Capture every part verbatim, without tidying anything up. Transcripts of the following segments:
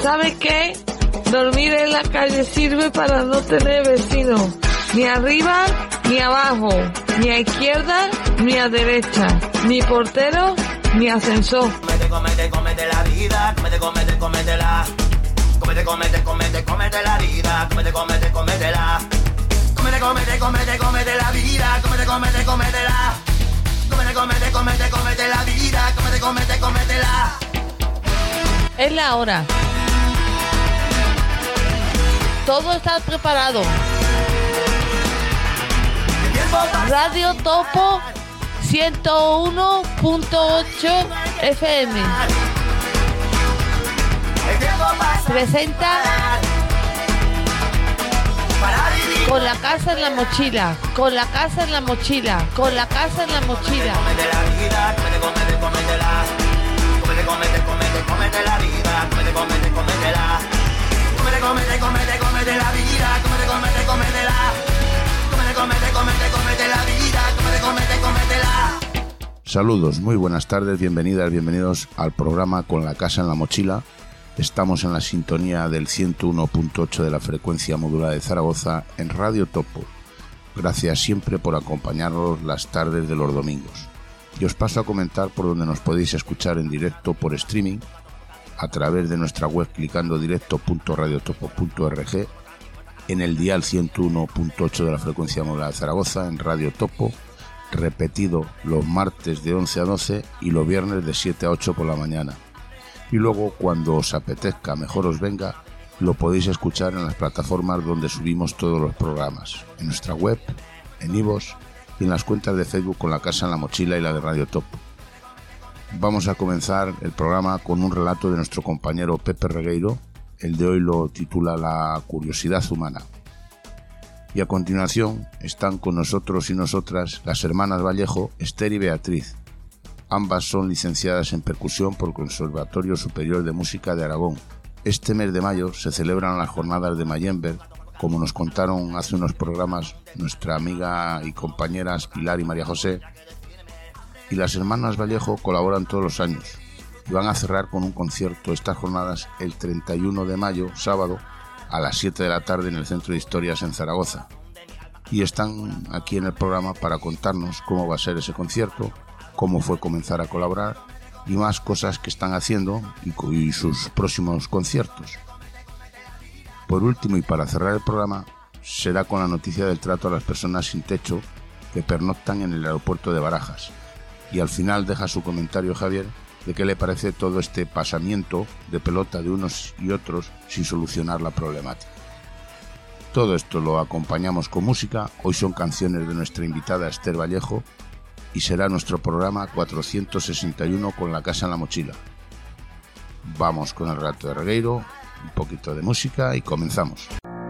¿Sabe qué? Dormir en la calle sirve para no tener vecinos, ni arriba ni abajo, ni a izquierda ni a derecha, ni portero ni ascensor. Comete, comete, comete la vida, comete, comete, cométela. Comete, comete, comete, comete la vida, comete, comete, cométela. Comete, comete, comete, comete la vida, comete, comete, cométela. Comete, comete, comete, comete la vida, comete, comete, cométela. Es la hora. Todo está preparado. Radio Topo ciento uno punto ocho F M presenta Con la casa en la mochila, con la casa en la mochila, con la casa en la mochila. Comete la vida, comete, comete, cométela. Comete, comete, comete, comete la vida, comete, comete, cométela. Comete, comete, comete, comete la vida, comete, comete, cométela. Comete, comete, comete, comete la vida, comete, comete, cométela. Saludos, muy buenas tardes, bienvenidas, bienvenidos al programa Con la casa en la mochila. Estamos en la sintonía del ciento uno punto ocho de la frecuencia modulada de Zaragoza en Radio Topo. Gracias siempre por acompañarnos las tardes de los domingos. Y os paso a comentar por donde nos podéis escuchar en directo por streaming a través de nuestra web clicando directo punto radiotopo punto org, en el dial ciento uno punto ocho de la frecuencia modulada de Zaragoza en Radio Topo, repetido los martes de once a doce y los viernes de siete a ocho por la mañana. Y luego, cuando os apetezca, mejor os venga, lo podéis escuchar en las plataformas donde subimos todos los programas, en nuestra web, en iVoox y en las cuentas de Facebook Con la casa en la mochila y la de Radio Topo. Vamos a comenzar el programa con un relato de nuestro compañero Pepe Regueiro. El de hoy lo titula La curiosidad humana. Y a continuación están con nosotros y nosotras las hermanas Vallejo, Esther y Beatriz. Ambas son licenciadas en percusión por el Conservatorio Superior de Música de Aragón. Este mes de mayo se celebran las jornadas de Mayember, como nos contaron hace unos programas nuestra amiga y compañeras Pilar y María José. Y las hermanas Vallejo colaboran todos los años y van a cerrar con un concierto estas jornadas el treinta y uno de mayo, sábado, a las siete de la tarde en el Centro de Historias en Zaragoza. Y están aquí en el programa para contarnos cómo va a ser ese concierto, cómo fue comenzar a colaborar y más cosas que están haciendo y, y sus próximos conciertos. Por último, y para cerrar el programa, será con la noticia del trato a las personas sin techo que pernoctan en el aeropuerto de Barajas. Y al final deja su comentario Javier de qué le parece todo este pasamiento de pelota de unos y otros sin solucionar la problemática. Todo esto lo acompañamos con música. Hoy son canciones de nuestra invitada Esther Vallejo y será nuestro programa cuatrocientos sesenta y uno Con la casa en la mochila. Vamos con el relato de Regueiro, un poquito de música y comenzamos.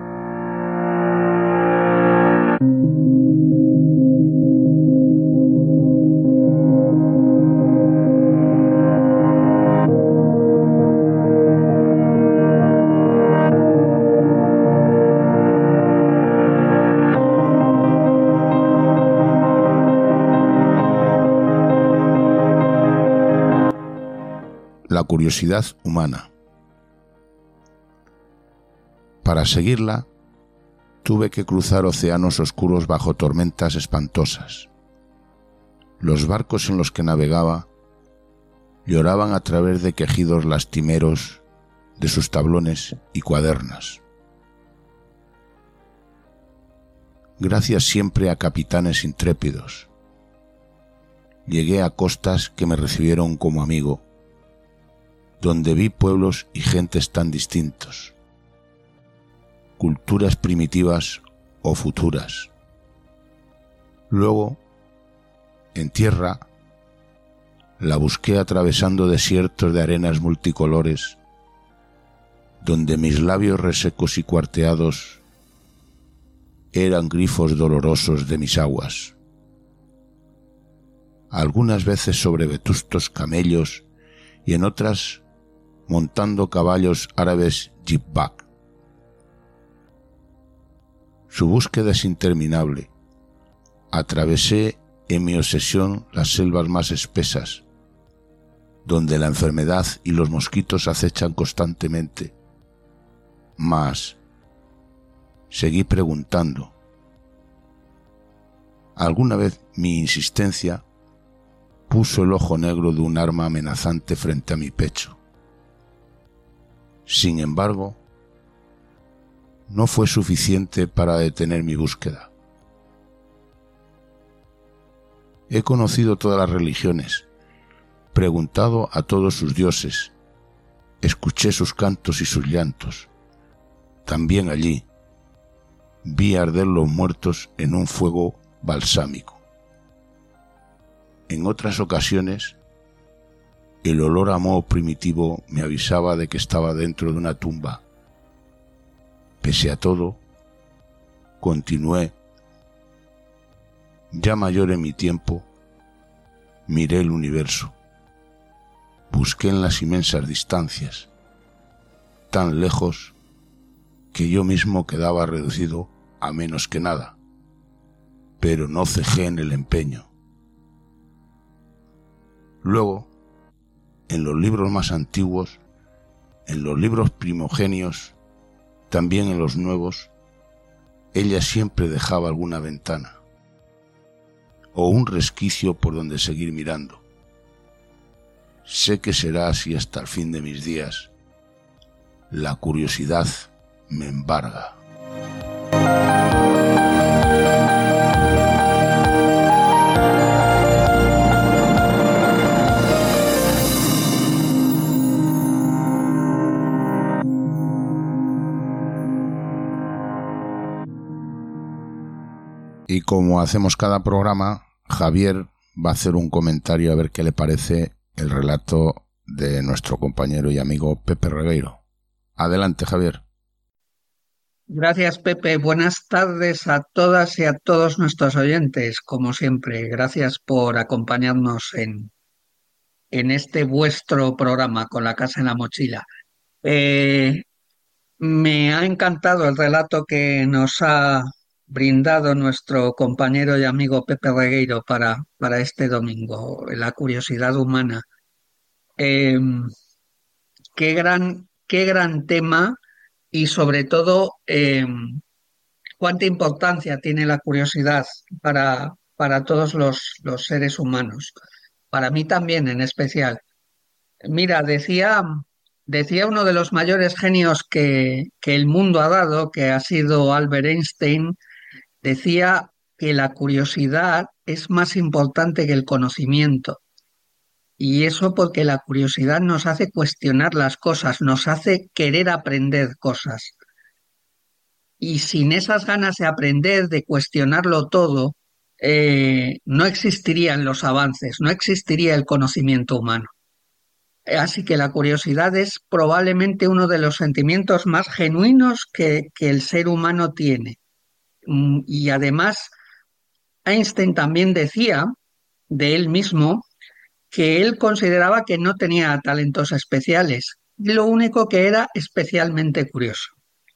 La curiosidad humana. Para seguirla, tuve que cruzar océanos oscuros bajo tormentas espantosas. Los barcos en los que navegaba lloraban a través de quejidos lastimeros de sus tablones y cuadernas. Gracias siempre a capitanes intrépidos, llegué a costas que me recibieron como amigo, donde vi pueblos y gentes tan distintos, culturas primitivas o futuras. Luego, en tierra, la busqué atravesando desiertos de arenas multicolores, donde mis labios resecos y cuarteados eran grifos dolorosos de mis aguas. Algunas veces sobre vetustos camellos y en otras montando caballos árabes jibback. Su búsqueda es interminable. Atravesé en mi obsesión las selvas más espesas, donde la enfermedad y los mosquitos acechan constantemente, mas seguí preguntando. Alguna vez mi insistencia puso el ojo negro de un arma amenazante frente a mi pecho. Sin embargo, no fue suficiente para detener mi búsqueda. He conocido todas las religiones, preguntado a todos sus dioses, escuché sus cantos y sus llantos. También allí vi arder los muertos en un fuego balsámico. En otras ocasiones, el olor a moho primitivo me avisaba de que estaba dentro de una tumba. Pese a todo, continué. Ya mayor en mi tiempo, miré el universo. Busqué en las inmensas distancias, tan lejos que yo mismo quedaba reducido a menos que nada, pero no cejé en el empeño. Luego, en los libros más antiguos, en los libros primogenios, también en los nuevos, ella siempre dejaba alguna ventana o un resquicio por donde seguir mirando. Sé que será así hasta el fin de mis días. La curiosidad me embarga. Y como hacemos cada programa, Javier va a hacer un comentario a ver qué le parece el relato de nuestro compañero y amigo Pepe Regueiro. Adelante, Javier. Gracias, Pepe. Buenas tardes a todas y a todos nuestros oyentes, como siempre. Gracias por acompañarnos en, en este vuestro programa con la casa en la mochila. Eh, me ha encantado el relato que nos ha brindado nuestro compañero y amigo Pepe Regueiro para, para este domingo, la curiosidad humana. Eh, qué gran, qué gran tema y sobre todo eh, cuánta importancia tiene la curiosidad para, para todos los, los seres humanos. Para mí también en especial. Mira, decía, decía uno de los mayores genios que, que el mundo ha dado, que ha sido Albert Einstein, decía que la curiosidad es más importante que el conocimiento. Y eso porque la curiosidad nos hace cuestionar las cosas, nos hace querer aprender cosas. Y sin esas ganas de aprender, de cuestionarlo todo, eh, no existirían los avances, no existiría el conocimiento humano. Así que la curiosidad es probablemente uno de los sentimientos más genuinos que, que el ser humano tiene. Y además, Einstein también decía de él mismo que él consideraba que no tenía talentos especiales, lo único que era especialmente curioso.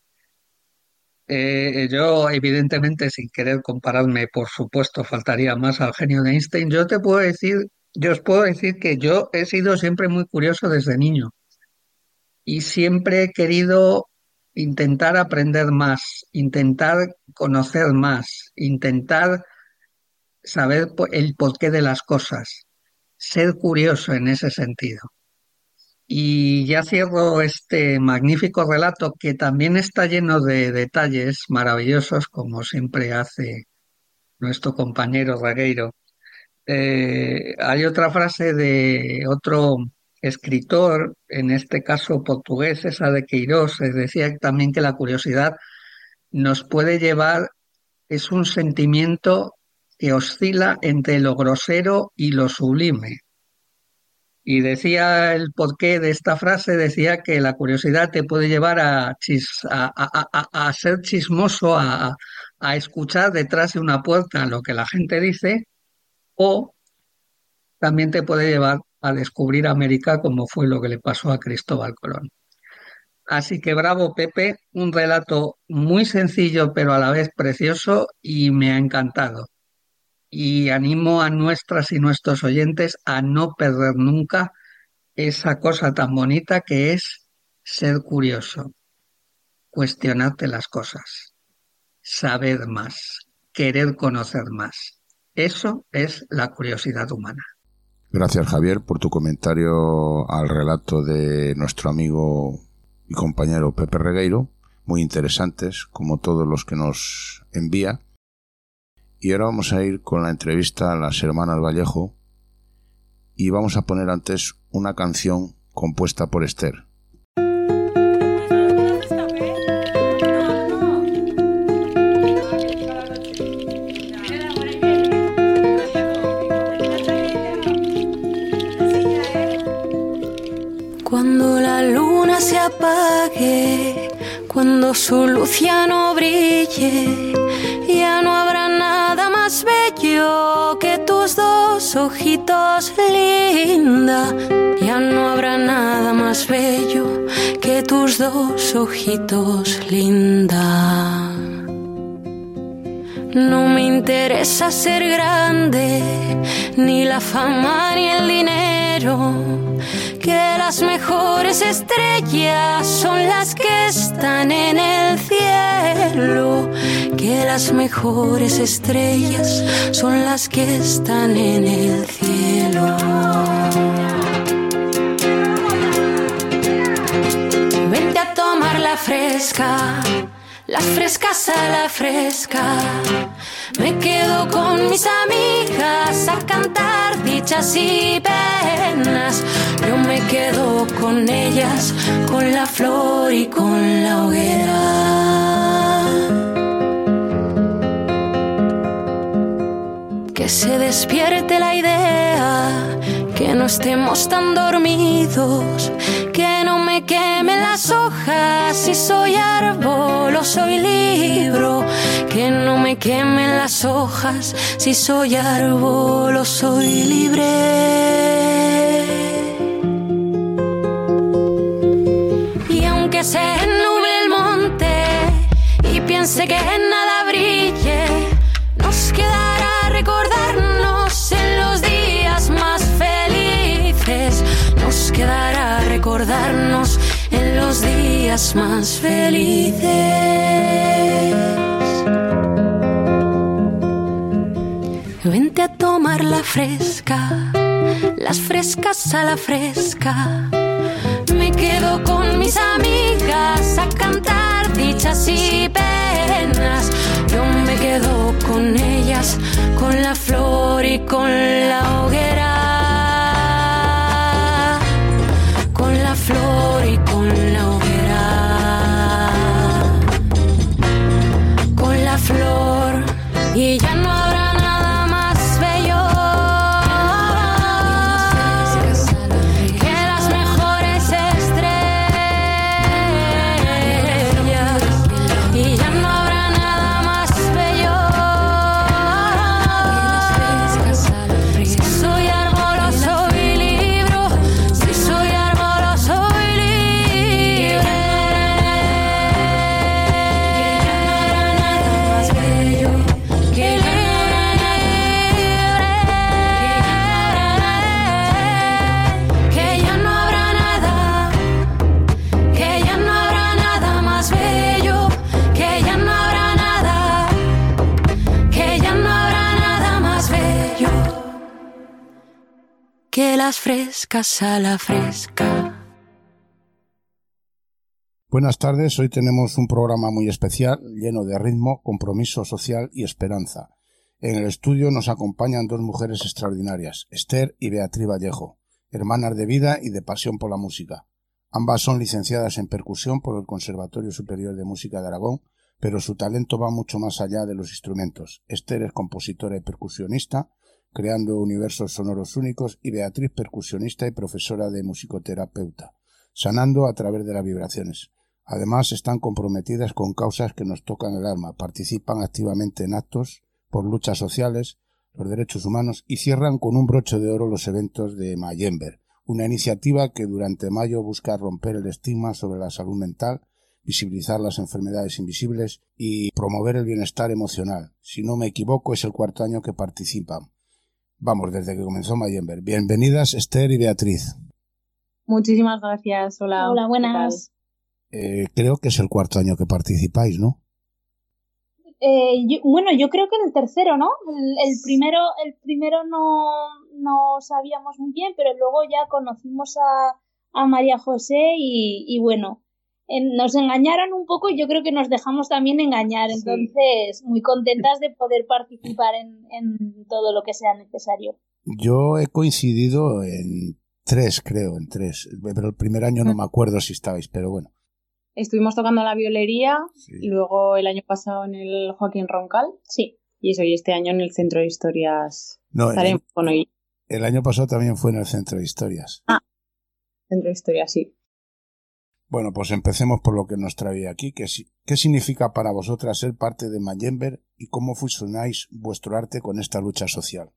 Eh, yo, evidentemente, sin querer compararme, por supuesto, faltaría más al genio de Einstein. Yo te puedo decir, yo os puedo decir que yo he sido siempre muy curioso desde niño y siempre he querido intentar aprender más, intentar conocer más, intentar saber el porqué de las cosas, ser curioso en ese sentido. Y ya cierro este magnífico relato que también está lleno de detalles maravillosos, como siempre hace nuestro compañero Regueiro. Eh, hay otra frase de otro escritor, en este caso portugués, esa de Queiroz, decía también que la curiosidad nos puede llevar, es un sentimiento que oscila entre lo grosero y lo sublime. Y decía el porqué de esta frase, decía que la curiosidad te puede llevar a, chis, a, a, a, a ser chismoso, a, a escuchar detrás de una puerta lo que la gente dice, o también te puede llevar a descubrir América, como fue lo que le pasó a Cristóbal Colón. Así que bravo, Pepe, un relato muy sencillo pero a la vez precioso y me ha encantado. Y animo a nuestras y nuestros oyentes a no perder nunca esa cosa tan bonita que es ser curioso. cuestionarte las cosas, saber más, querer conocer más. Eso es la curiosidad humana. Gracias, Javier, por tu comentario al relato de nuestro amigo y compañero Pepe Regueiro. Muy interesantes, como todos los que nos envía. Y ahora vamos a ir con la entrevista a las hermanas Vallejo y vamos a poner antes una canción compuesta por Esther. Cuando la luna se apague, cuando su luz ya no brille, ya no habrá nada más bello que tus dos ojitos, linda. Ya no habrá nada más bello que tus dos ojitos, linda. No me interesa ser grande, ni la fama ni el dinero, que las mejores estrellas son las que están en el cielo, que las mejores estrellas son las que están en el cielo. Vente a tomar la fresca, las frescas a la fresca. Me quedo con mis amigas a cantar dichas y penas. Yo me quedo con ellas, con la flor y con la hoguera. Que se despierte la idea, que no estemos tan dormidos, que no me quemen las hojas si soy árbol o soy libro, que no me quemen las hojas si soy árbol o soy libre. Y aunque se nuble el monte y piense que nada brille, nos quedará recordarnos en los días más felices. Nos quedará recordarnos en los días más felices. Vente a tomar la fresca, las frescas a la fresca. Me quedo con mis amigas a cantar dichas y penas. Yo me quedo con ellas, con la flor y con la hoguera, con la flor y con la hoguera, con la flor, y ya no habrá nada más bello que las mejores estrellas, y ya no habrá nada más bello. Si soy árbol o soy libro, si soy árbol o soy libre, que ya no habrá nada, que ya no habrá nada más bello, que ya no habrá nada, que ya no habrá nada más bello que las frescas a la fresca. Buenas tardes, hoy tenemos un programa muy especial, lleno de ritmo, compromiso social y esperanza. En el estudio nos acompañan dos mujeres extraordinarias, Esther y Beatriz Vallejo, hermanas de vida y de pasión por la música. Ambas son licenciadas en percusión por el Conservatorio Superior de Música de Aragón, pero su talento va mucho más allá de los instrumentos. Esther es compositora y percusionista, creando universos sonoros únicos, y Beatriz percusionista y profesora de musicoterapeuta, sanando a través de las vibraciones. Además, están comprometidas con causas que nos tocan el alma, participan activamente en actos por luchas sociales, los derechos humanos, y cierran con un broche de oro los eventos de Mayember, una iniciativa que durante mayo busca romper el estigma sobre la salud mental, visibilizar las enfermedades invisibles y promover el bienestar emocional. Si no me equivoco, es el cuarto año que participan. Vamos, desde que comenzó Mayember. Bienvenidas, Esther y Beatriz. Muchísimas gracias. Hola. Hola, buenas. Eh, creo que es el cuarto año que participáis, ¿no? Eh, yo, bueno, yo creo que el tercero, ¿no? El, el primero, el primero no, no sabíamos muy bien, pero luego ya conocimos a, a María José y, y bueno, en, nos engañaron un poco y yo creo que nos dejamos también engañar. Entonces, sí, muy contentas de poder participar en, en todo lo que sea necesario. Yo he coincidido en tres, creo, en tres, pero el primer año no me acuerdo si estabais, pero bueno. Estuvimos tocando la violería, Sí. y luego el año pasado en el Joaquín Roncal, sí, y eso, y este año en el Centro de Historias. No, Estaremos el, con hoy. el año pasado también fue en el Centro de Historias. Ah, Centro de Historias, sí. Bueno, pues empecemos por lo que nos trae aquí. ¿Qué, qué significa para vosotras ser parte de Mayember y cómo fusionáis vuestro arte con esta lucha social?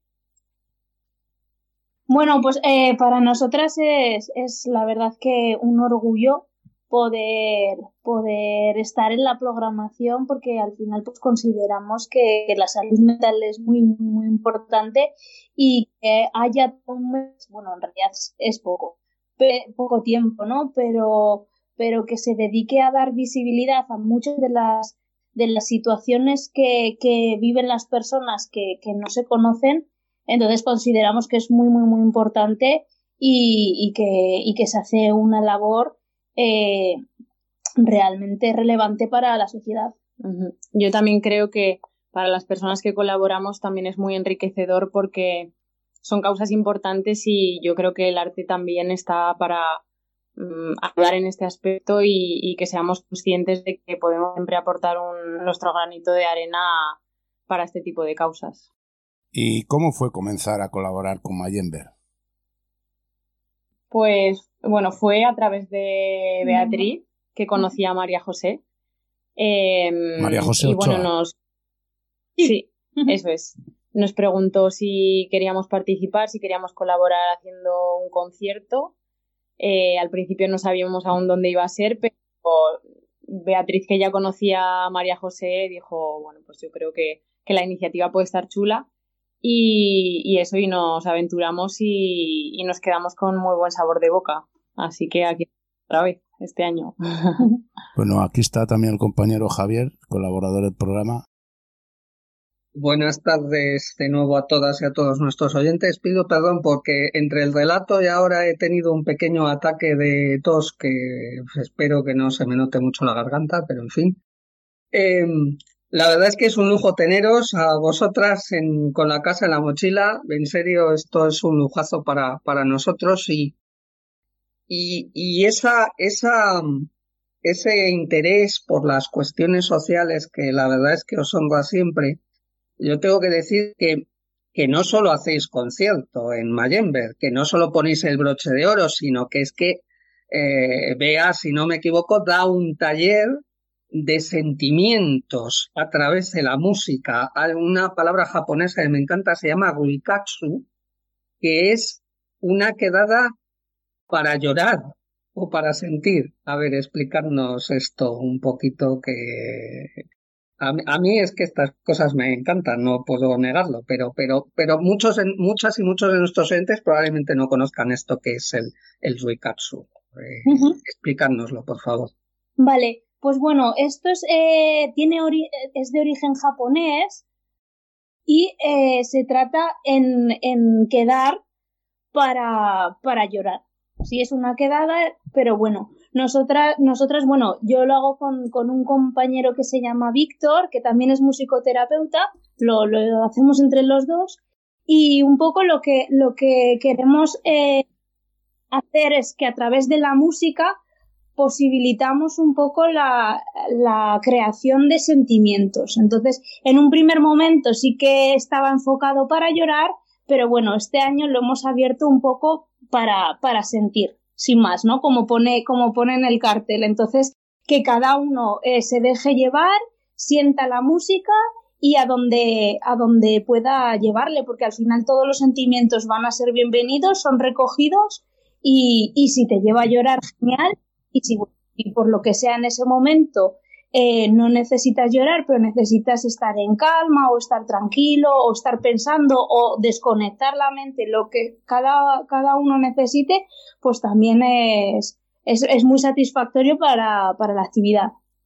Bueno, pues eh, para nosotras es, es la verdad que un orgullo poder, poder estar en la programación, porque al final pues consideramos que, que la salud mental es muy, muy, muy importante y que haya un mes, bueno, en realidad es, es poco, pe, poco tiempo, ¿no? Pero, pero que se dedique a dar visibilidad a muchas de las, de las situaciones que, que viven las personas que, que no se conocen. Entonces consideramos que es muy, muy, muy importante y, y, que, y que se hace una labor eh, realmente relevante para la sociedad. Uh-huh. Yo también creo que para las personas que colaboramos también es muy enriquecedor porque son causas importantes y yo creo que el arte también está para um, ayudar en este aspecto y, y que seamos conscientes de que podemos siempre aportar un, nuestro granito de arena para este tipo de causas. ¿Y cómo fue comenzar a colaborar con Mayember? Pues, bueno, fue a través de Beatriz, que conocía a María José. Eh, María José y Ochoa. bueno, nos... Sí, eso es. Nos preguntó si queríamos participar, si queríamos colaborar haciendo un concierto. Eh, al principio no sabíamos aún dónde iba a ser, pero Beatriz, que ya conocía a María José, dijo, bueno, pues yo creo que, que la iniciativa puede estar chula. Y, y eso, y nos aventuramos y, y nos quedamos con muy buen sabor de boca. Así que aquí otra vez, este año. Bueno, aquí está también el compañero Javier, colaborador del programa. Buenas tardes de nuevo a todas y a todos nuestros oyentes. Pido perdón porque entre el relato y ahora he tenido un pequeño ataque de tos que espero que no se me note mucho la garganta, pero en fin. Eh, La verdad es que es un lujo teneros a vosotras en, con la casa en la mochila. En serio, esto es un lujazo para, para nosotros y, y, y esa, esa, ese interés por las cuestiones sociales que la verdad es que os honra siempre. Yo tengo que decir que, que no solo hacéis concierto en Mayember, que no solo ponéis el broche de oro, sino que es que eh, Bea, si no me equivoco, da un taller de sentimientos a través de la música. Hay una palabra japonesa que me encanta, se llama ruikatsu, que es una quedada para llorar o para sentir. A ver, explicarnos esto un poquito, que a mí, a mí es que estas cosas me encantan, no puedo negarlo, pero pero pero muchos muchas y muchos de nuestros oyentes probablemente no conozcan esto que es el, el ruikatsu. Eh, uh-huh. Explícanoslo, por favor. Vale. Pues bueno, esto es, eh, tiene ori- es de origen japonés y eh, se trata en, en quedar para, para llorar. Sí, es una quedada, pero bueno, nosotras, nosotras bueno, yo lo hago con, con un compañero que se llama Víctor, que también es musicoterapeuta, lo, lo hacemos entre los dos y un poco lo que, lo que queremos eh, hacer es que a través de la música posibilitamos un poco la, la creación de sentimientos. Entonces, en un primer momento sí que estaba enfocado para llorar, pero bueno, este año lo hemos abierto un poco para, para sentir, sin más, ¿no? Como pone, como pone en el cartel. Entonces, que cada uno eh, se deje llevar, sienta la música y a donde, a donde pueda llevarle, porque al final todos los sentimientos van a ser bienvenidos, son recogidos y, y si te lleva a llorar, genial. Y si y por lo que sea en ese momento eh, no necesitas llorar, pero necesitas estar en calma o estar tranquilo o estar pensando o desconectar la mente, lo que cada, cada uno necesite, pues también es, es, es muy satisfactorio para, para la actividad.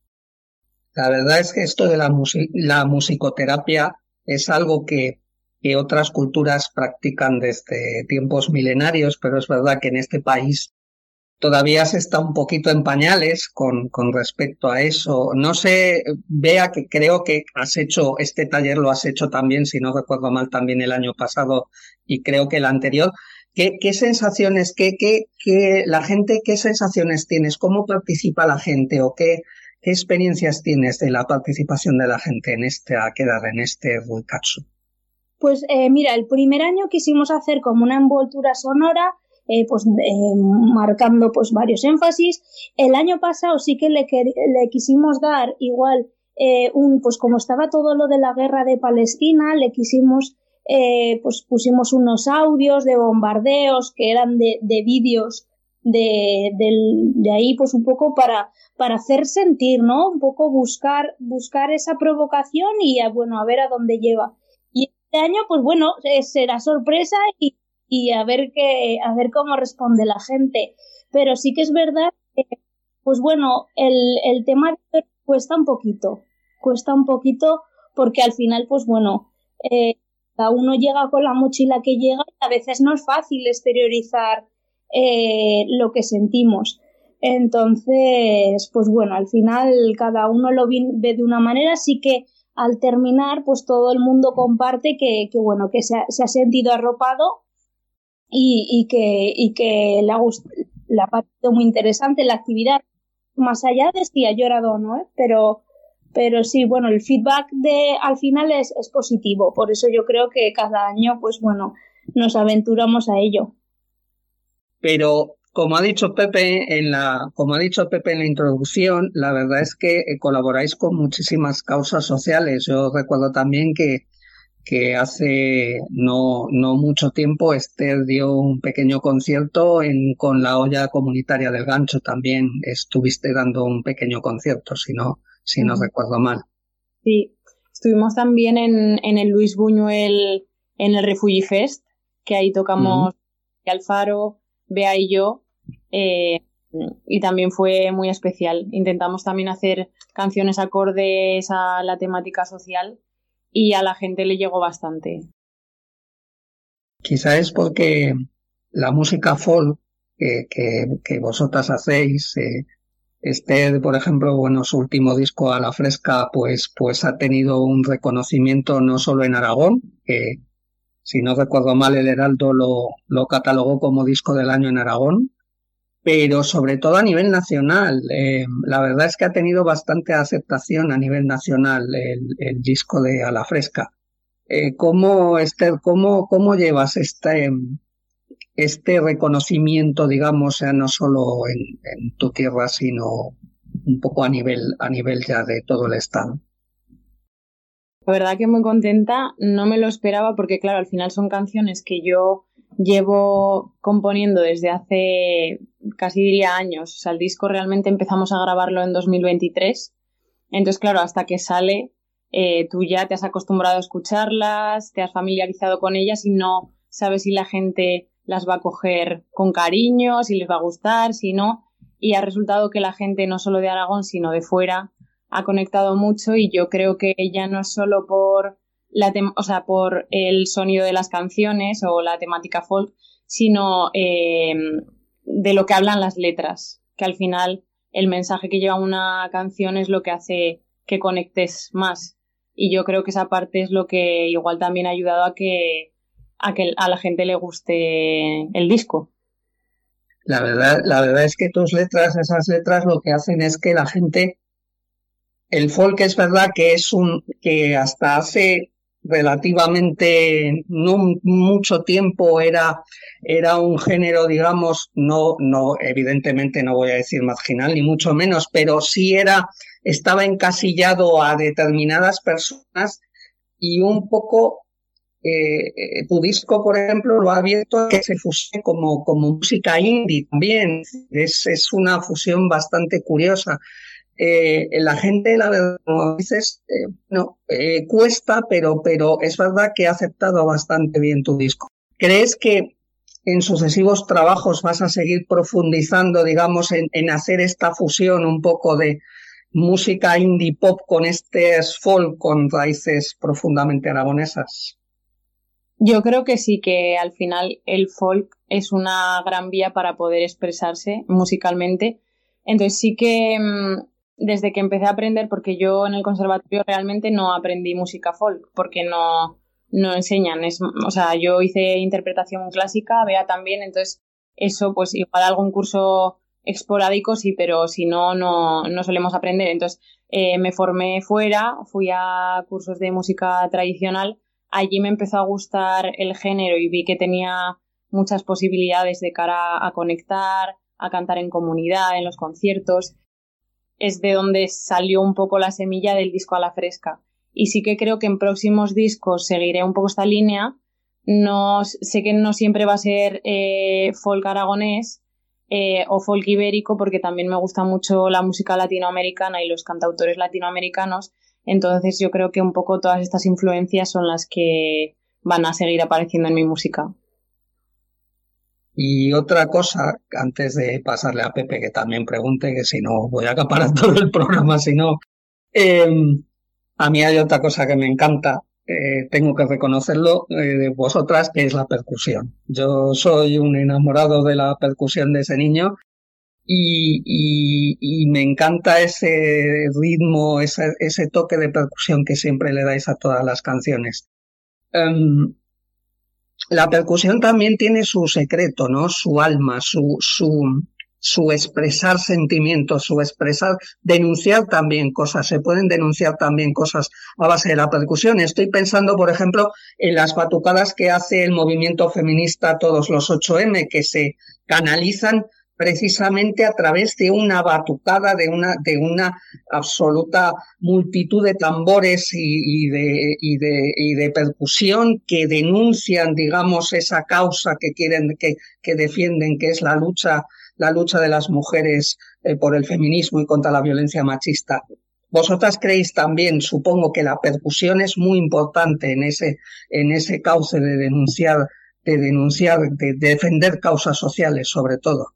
La verdad es que esto de la, musi- la musicoterapia es algo que, que otras culturas practican desde tiempos milenarios, pero es verdad que en este país todavía se está un poquito en pañales con, con respecto a eso. No sé, Bea, que creo que has hecho, este taller lo has hecho también, si no recuerdo mal, también el año pasado y creo que el anterior. ¿Qué, qué sensaciones, qué, qué, qué, la gente, qué sensaciones tienes? ¿Cómo participa la gente o qué, qué experiencias tienes de la participación de la gente en esta quedada, en este Ruikatsu? Pues eh, mira, el primer año quisimos hacer como una envoltura sonora, eh, pues eh, marcando pues varios énfasis. El año pasado sí que le, le quisimos dar igual eh, un, pues como estaba todo lo de la guerra de Palestina, le quisimos, eh, pues pusimos unos audios de bombardeos que eran de, de vídeos de, de, de ahí, pues un poco para, para hacer sentir, ¿no? Un poco buscar, buscar esa provocación y bueno, a ver a dónde lleva. Y este año, pues bueno, será sorpresa y y a ver qué, a ver cómo responde la gente. Pero sí que es verdad que, pues bueno, el, el tema cuesta un poquito, cuesta un poquito porque al final, pues bueno, eh, cada uno llega con la mochila que llega y a veces no es fácil exteriorizar eh, lo que sentimos. Entonces, pues bueno, al final cada uno lo ve de una manera, así que al terminar, pues todo el mundo comparte que, que bueno, que se ha, se ha sentido arropado y, y que, y que le ha, gust- le ha parecido muy interesante la actividad, más allá de si ha llorado o no, ¿eh? pero, pero sí, bueno, el feedback de al final es, es positivo, por eso yo creo que cada año, pues bueno, nos aventuramos a ello. Pero como ha dicho Pepe en la, como ha dicho Pepe en la introducción, la verdad es que colaboráis con muchísimas causas sociales. Yo recuerdo también que que hace no, no mucho tiempo Esther dio un pequeño concierto en, con la olla comunitaria del Gancho. También estuviste dando un pequeño concierto, si no, si no uh-huh. recuerdo mal. Sí, estuvimos también en, en el Luis Buñuel, en el Refugee Fest, que ahí tocamos uh-huh. Alfaro, Bea y yo, eh, y también fue muy especial. Intentamos también hacer canciones acordes a la temática social y a la gente le llegó bastante. Quizá es porque la música folk que, que, que vosotras hacéis, eh, Esther, por ejemplo, bueno, su último disco A la Fresca, pues, pues ha tenido un reconocimiento no solo en Aragón, que si no recuerdo mal el Heraldo lo, lo catalogó como disco del año en Aragón, pero sobre todo a nivel nacional. Eh, la verdad es que ha tenido bastante aceptación a nivel nacional el, el disco de A la Fresca. Eh, ¿cómo, Esther, cómo, cómo llevas este, este reconocimiento, digamos, ya no solo en, en tu tierra, sino un poco a nivel, a nivel ya de todo el estado? La verdad que muy contenta, no me lo esperaba porque, claro, al final son canciones que yo llevo componiendo desde hace casi diría años. O sea, el disco realmente empezamos a grabarlo en dos mil veintitrés. Entonces, claro, hasta que sale, eh, tú ya te has acostumbrado a escucharlas, te has familiarizado con ellas y no sabes si la gente las va a coger con cariño, si les va a gustar, si no. Y ha resultado que la gente, no solo de Aragón, sino de fuera, ha conectado mucho y yo creo que ya no es solo por la tem- o sea, por el sonido de las canciones o la temática folk, sino eh, de lo que hablan las letras, que al final el mensaje que lleva una canción es lo que hace que conectes más. Y yo creo que esa parte es lo que igual también ha ayudado a que a que a la gente le guste el disco. La verdad, la verdad es que tus letras, esas letras lo que hacen es que la gente, el folk es verdad que es un, que hasta hace relativamente no mucho tiempo era, era un género, digamos, no, no, evidentemente no voy a decir marginal ni mucho menos, pero sí era, estaba encasillado a determinadas personas y un poco eh, tu disco, por ejemplo, lo ha abierto a que se fusione como, como música indie también. Es, es una fusión bastante curiosa. Eh, la gente, la verdad, como dices, eh, no, eh, cuesta, pero, pero es verdad que ha aceptado bastante bien tu disco. ¿Crees que en sucesivos trabajos vas a seguir profundizando, digamos, en, en hacer esta fusión un poco de música indie pop con este folk con raíces profundamente aragonesas? Yo creo que sí, que al final el folk es una gran vía para poder expresarse musicalmente. Entonces sí que desde que empecé a aprender, porque yo en el conservatorio realmente no aprendí música folk, porque no, no enseñan. Es, o sea, yo hice interpretación clásica, Bea también, entonces eso pues igual algún curso esporádico sí, pero si no, no, no solemos aprender. Entonces eh, me formé fuera, fui a cursos de música tradicional. Allí me empezó a gustar el género y vi que tenía muchas posibilidades de cara a conectar, a cantar en comunidad, en los conciertos. Es de donde salió un poco la semilla del disco a la fresca. Y sí que creo que en próximos discos seguiré un poco esta línea. No, sé que no siempre va a ser eh, folk aragonés eh, o folk ibérico, porque también me gusta mucho la música latinoamericana y los cantautores latinoamericanos. Entonces yo creo que un poco todas estas influencias son las que van a seguir apareciendo en mi música. Y otra cosa, antes de pasarle a Pepe que también pregunte, que si no voy a acaparar todo el programa, si no. Eh, a mí hay otra cosa que me encanta, eh, tengo que reconocerlo, eh, de vosotras, que es la percusión. Yo soy un enamorado de la percusión de ese niño. Y, y, y me encanta ese ritmo, ese, ese toque de percusión que siempre le dais a todas las canciones. Um, la percusión también tiene su secreto, ¿no? Su alma, su, su, su expresar sentimientos, su expresar, denunciar también cosas. Se pueden denunciar también cosas a base de la percusión. Estoy pensando, por ejemplo, en las batucadas que hace el movimiento feminista Todos los ocho eme, que se canalizan precisamente a través de una batucada, de una, de una absoluta multitud de tambores y, y, de, y, de, y de percusión que denuncian, digamos, esa causa que quieren, que, que defienden, que es la lucha, la lucha de las mujeres eh, por el feminismo y contra la violencia machista. Vosotras creéis también, supongo, que la percusión es muy importante en ese, en ese cauce de denunciar, de denunciar, de, de defender causas sociales, sobre todo.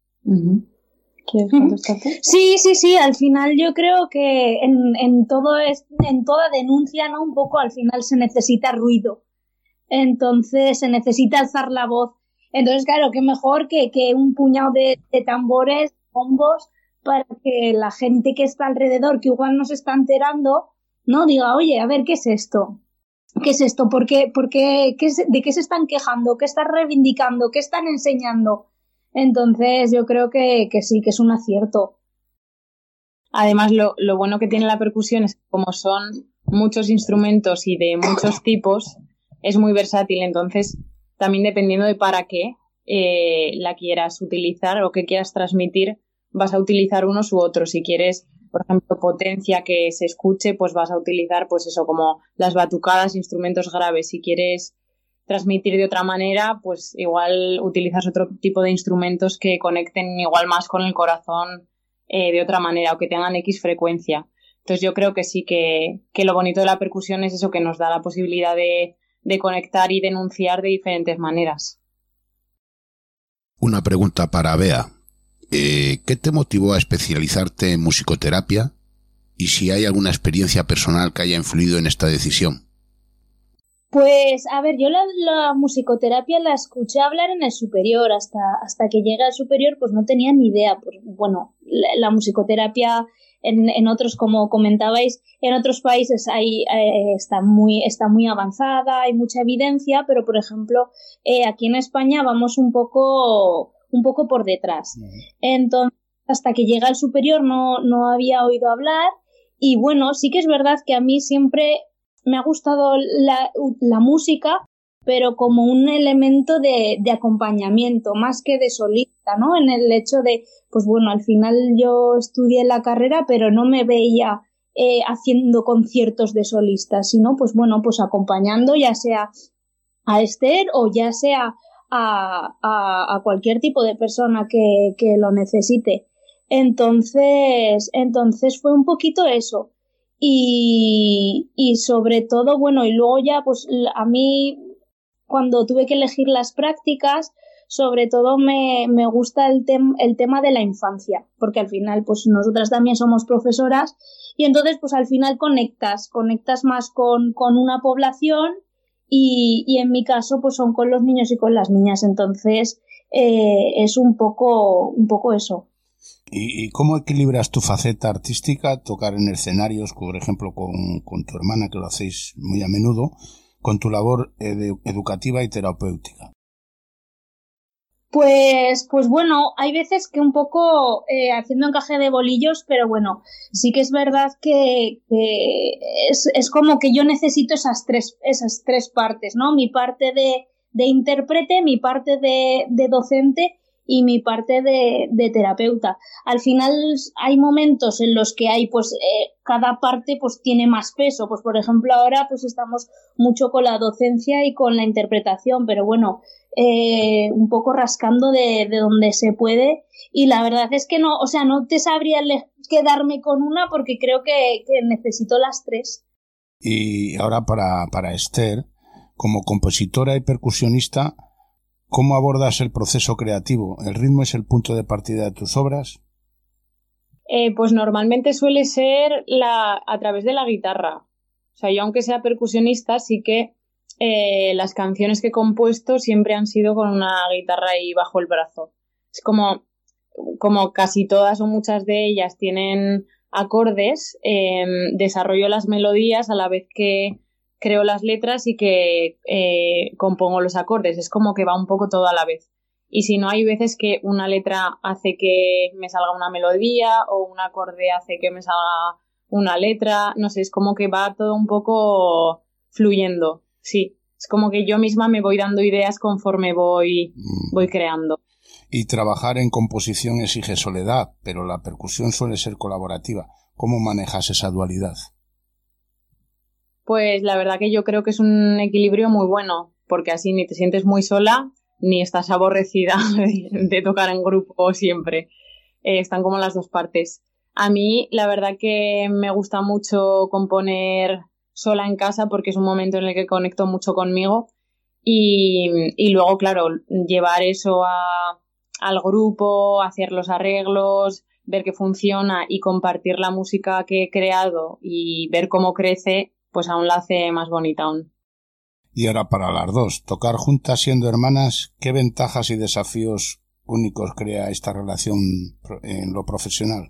¿Quieres contestar tú? Sí, sí, sí, al final yo creo que en, en todo es, en toda denuncia, ¿no? Un poco al final se necesita ruido. Entonces se necesita alzar la voz. Entonces, claro, qué mejor que, que un puñado de, de tambores, bombos, para que la gente que está alrededor, que igual no se está enterando, ¿no? Diga, oye, a ver, ¿qué es esto? ¿Qué es esto? ¿Por qué, por qué, qué es, ¿de qué se están quejando? ¿Qué están reivindicando? ¿Qué están enseñando? Entonces yo creo que, que sí, que es un acierto. Además, lo, lo bueno que tiene la percusión es que como son muchos instrumentos y de muchos tipos, es muy versátil. Entonces, también dependiendo de para qué eh, la quieras utilizar o qué quieras transmitir, vas a utilizar unos u otros. Si quieres, por ejemplo, potencia que se escuche, pues vas a utilizar pues eso, como las batucadas, instrumentos graves. Si quieres transmitir de otra manera, pues igual utilizas otro tipo de instrumentos que conecten igual más con el corazón eh, de otra manera o que tengan X frecuencia. Entonces yo creo que sí que, que lo bonito de la percusión es eso, que nos da la posibilidad de, de conectar y denunciar de diferentes maneras. Una pregunta para Bea. Eh, ¿Qué te motivó a especializarte en musicoterapia? Y si hay alguna experiencia personal que haya influido en esta decisión. Pues, a ver, yo la, la musicoterapia la escuché hablar en el superior, hasta, hasta que llegué al superior pues no tenía ni idea. Pues, bueno, la, la musicoterapia en, en otros, como comentabais, en otros países hay, eh, está, muy, está muy avanzada, hay mucha evidencia, pero por ejemplo, eh, aquí en España vamos un poco, un poco por detrás. Entonces, hasta que llegué al superior no, no había oído hablar y bueno, sí que es verdad que a mí siempre me ha gustado la, la música, pero como un elemento de, de acompañamiento, más que de solista, ¿no? En el hecho de, pues bueno, al final yo estudié la carrera, pero no me veía eh, haciendo conciertos de solista, sino, pues bueno, pues acompañando ya sea a Esther o ya sea a, a, a cualquier tipo de persona que, que lo necesite. Entonces, entonces fue un poquito eso. Y, y sobre todo, bueno, y luego ya, pues a mí, cuando tuve que elegir las prácticas, sobre todo me, me gusta el, tem- el tema de la infancia, porque al final pues nosotras también somos profesoras y entonces pues al final conectas, conectas más con, con una población y, y en mi caso pues son con los niños y con las niñas, entonces eh, es un poco, un poco eso. ¿Y, ¿Y cómo equilibras tu faceta artística, tocar en escenarios, por ejemplo con, con tu hermana, que lo hacéis muy a menudo, con tu labor edu- educativa y terapéutica? Pues, pues bueno, hay veces que un poco eh, haciendo encaje de bolillos, pero bueno, sí que es verdad que, que es, es como que yo necesito esas tres, esas tres partes, ¿no? Mi parte de, de intérprete, mi parte de, de docente y mi parte de, de terapeuta. Al final hay momentos en los que hay, pues, eh, cada parte pues tiene más peso. Pues, por ejemplo, ahora pues estamos mucho con la docencia y con la interpretación, pero bueno, eh, un poco rascando de, de donde se puede. Y la verdad es que no, o sea, no te sabría le- quedarme con una porque creo que, que necesito las tres. Y ahora para, para Esther, como compositora y percusionista, ¿cómo abordas el proceso creativo? ¿El ritmo es el punto de partida de tus obras? Eh, pues normalmente suele ser la, a través de la guitarra. O sea, yo aunque sea percusionista, sí que eh, las canciones que he compuesto siempre han sido con una guitarra ahí bajo el brazo. Es como, como casi todas o muchas de ellas tienen acordes, eh, desarrollo las melodías a la vez que creo las letras y que eh, compongo los acordes. Es como que va un poco todo a la vez. Y si no, hay veces que una letra hace que me salga una melodía o un acorde hace que me salga una letra. No sé, es como que va todo un poco fluyendo. Sí, es como que yo misma me voy dando ideas conforme voy, mm. voy creando. Y trabajar en composición exige soledad, pero la percusión suele ser colaborativa. ¿Cómo manejas esa dualidad? Pues la verdad que yo creo que es un equilibrio muy bueno, porque así ni te sientes muy sola ni estás aborrecida de tocar en grupo siempre. Eh, están como las dos partes. A mí la verdad que me gusta mucho componer sola en casa porque es un momento en el que conecto mucho conmigo y, y luego, claro, llevar eso a, al grupo, hacer los arreglos, ver que funciona y compartir la música que he creado y ver cómo crece, pues aún la hace más bonita aún. Y ahora para las dos, tocar juntas siendo hermanas, ¿qué ventajas y desafíos únicos crea esta relación en lo profesional?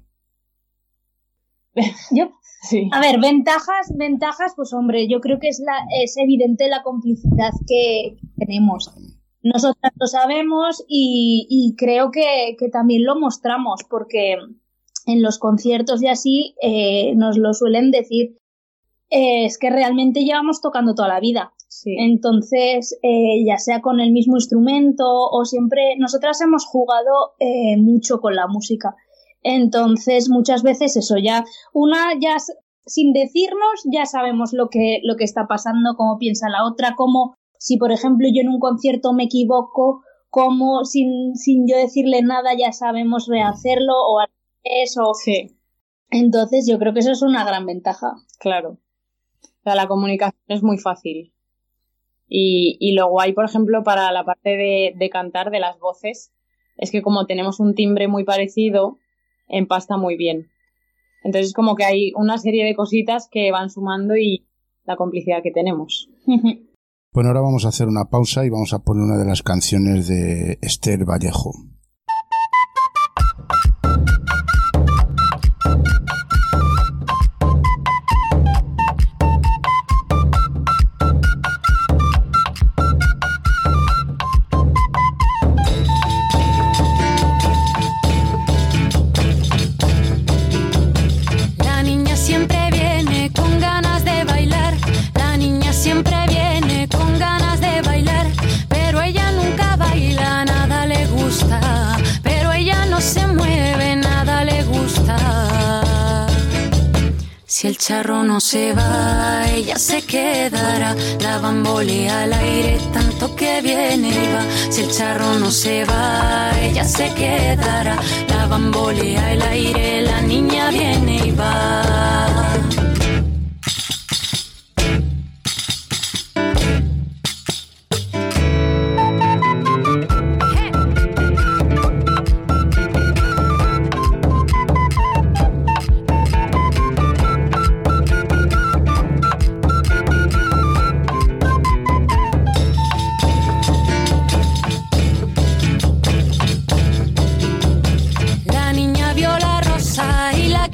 Yo, sí. A ver, ventajas, ventajas, pues hombre, yo creo que es la, es evidente la complicidad que tenemos. Nosotras lo sabemos y, y creo que, que también lo mostramos porque en los conciertos y así eh, nos lo suelen decir. Eh, es que realmente llevamos tocando toda la vida. Sí. Entonces, eh, ya sea con el mismo instrumento o siempre, nosotras hemos jugado eh, mucho con la música. Entonces, muchas veces eso ya, una ya sin decirnos, ya sabemos lo que, lo que está pasando, cómo piensa la otra, cómo, si por ejemplo yo en un concierto me equivoco, cómo sin, sin yo decirle nada ya sabemos rehacerlo o eso. Sí. Entonces, yo creo que eso es una gran ventaja. Claro. O sea, la comunicación es muy fácil. Y, y luego hay, por ejemplo, para la parte de, de cantar, de las voces, es que como tenemos un timbre muy parecido, empasta muy bien. Entonces es como que hay una serie de cositas que van sumando y la complicidad que tenemos. Bueno, ahora vamos a hacer una pausa y vamos a poner una de las canciones de Esther Vallejo. Si el charro no se va, ella se quedará. La bambolea al aire tanto que viene y va. Si el charro no se va, ella se quedará. La bambolea al aire, la niña viene y va.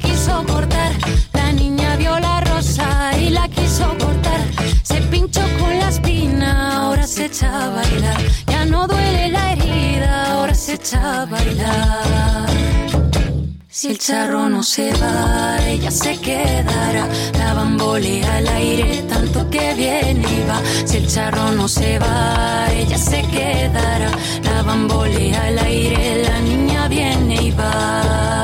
quiso cortar. La niña vio la rosa y la quiso cortar. Se pinchó con la espina, ahora se echa a bailar. Ya no duele la herida, ahora se echa a bailar. Si el charro no se va, ella se quedará. La bambolea al aire, tanto que viene y va. Si el charro no se va, ella se quedará. La bambolea al aire, la niña viene y va.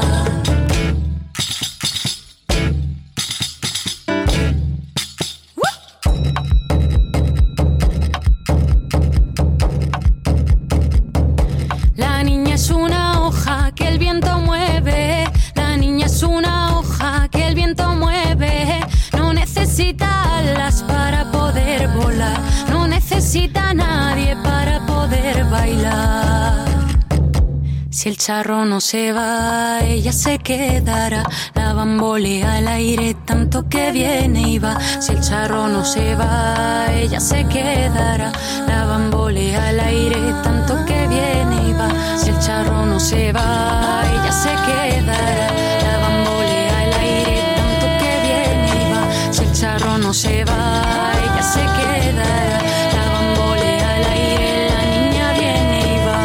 La niña es una hoja que el viento mueve. La niña es una hoja que el viento mueve. No necesita alas para poder volar. No necesita a nadie para poder bailar. Si el charro no se va, ella se quedará. La bambolea al aire, tanto que viene y va. Si el charro no se va, ella se quedará. La bambolea al aire, tanto que viene y va. Si el charro no se va, ella se quedará. La bambolea al aire, tanto que viene y va. Si el charro no se va, ella se quedará. La bambolea al aire, la niña viene y va.